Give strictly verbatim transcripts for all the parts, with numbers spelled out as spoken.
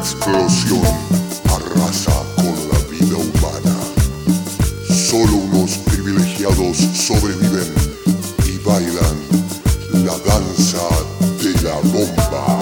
explosión arrasa con la vida humana. Solo unos privilegiados sobreviven y bailan la danza de la bomba.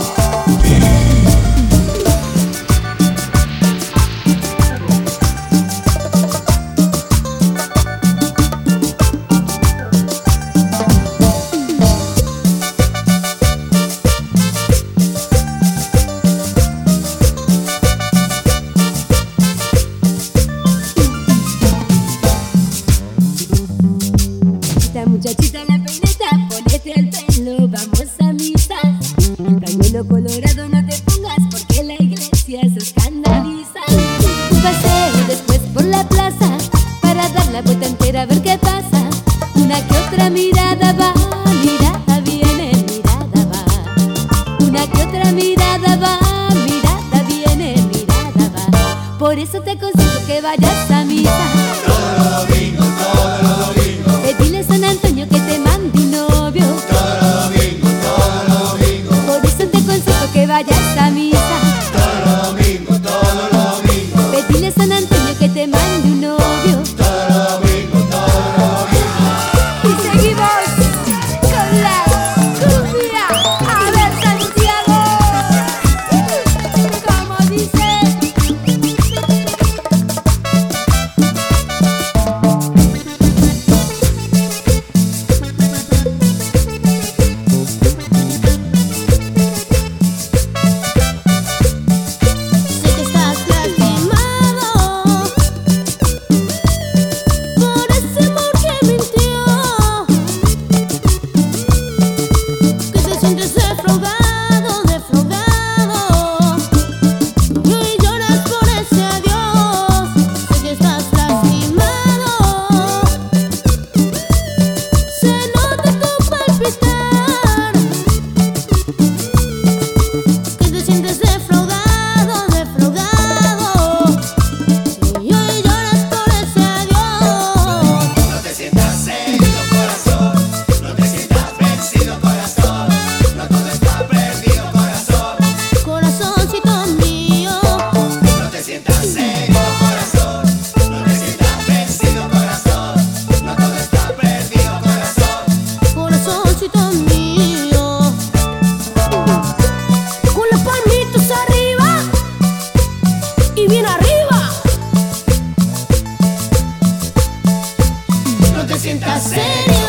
Muchachita, la peineta, ponete el pelo, vamos a misa. El pañuelo colorado no te pongas porque la iglesia se escandaliza. Un paseo después por la plaza para dar la vuelta entera a ver qué pasa. Una que otra mirada va, mirada viene, mirada va. Una que otra mirada va, mirada viene, mirada va. Por eso te aconsejo que vayas a misa. Todos los domingos, todos los domingos. Pedile a San Antonio que te mande un novio. Todos los domingos, todos los domingos. Por eso te aconsejo que vayas a misa. Todos los domingos, todos los domingos. Pedile a San Antonio que te mande un novio. Todos los domingos, todos los domingos. Y seguimos con la cumbia. A ver, Santiago, como dice. Bien arriba. No te sientas serio.